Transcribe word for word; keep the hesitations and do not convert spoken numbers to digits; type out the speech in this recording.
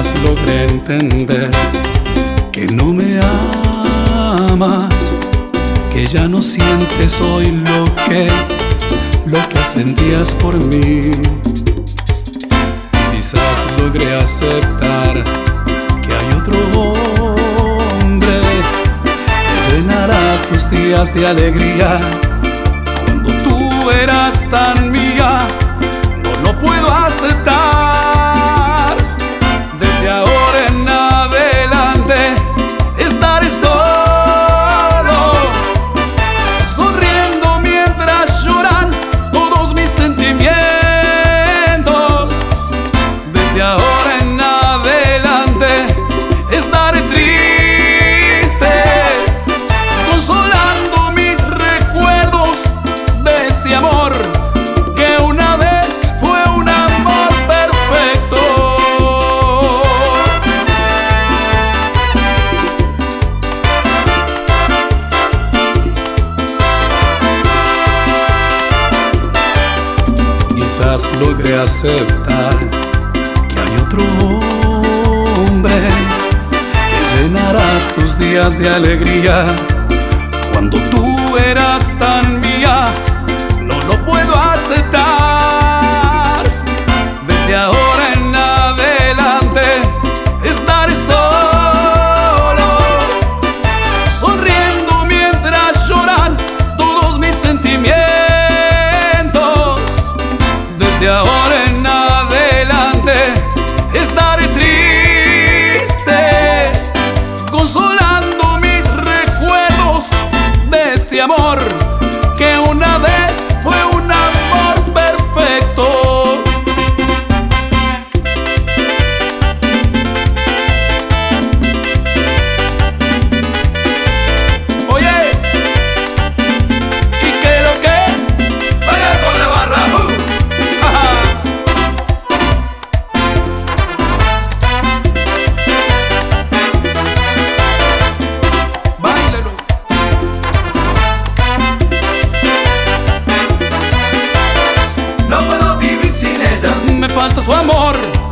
Quizás logré entender que no me amas, que ya no sientes hoy lo que, lo que sentías por mí. Quizás logré aceptar que hay otro hombre que llenará tus días de alegría. Cuando tú eras tan mía, no lo puedo aceptar. Desde ahora en adelante estaré solo, sonriendo mientras lloran todos mis sentimientos. Desde ahora en adelante estaré triste, consolando mis recuerdos de este amor que una vez fue un amor perfecto. Quizás logré aceptar que hay otro hombre que llenará tus días de alegría. Cuando tú eras tan mía, no lo puedo aceptar. Desde ahora en adelante estaré solo, sonriendo mientras lloran todos mis sentimientos. Desde ahora en adelante estaré triste, consolando mis recuerdos de este amor que una vez fue un amor perfecto. Oye, ¿y qué lo que? Vaya con la barra. Uh. Báilelo. No puedo vivir sin ella. Me falta su amor.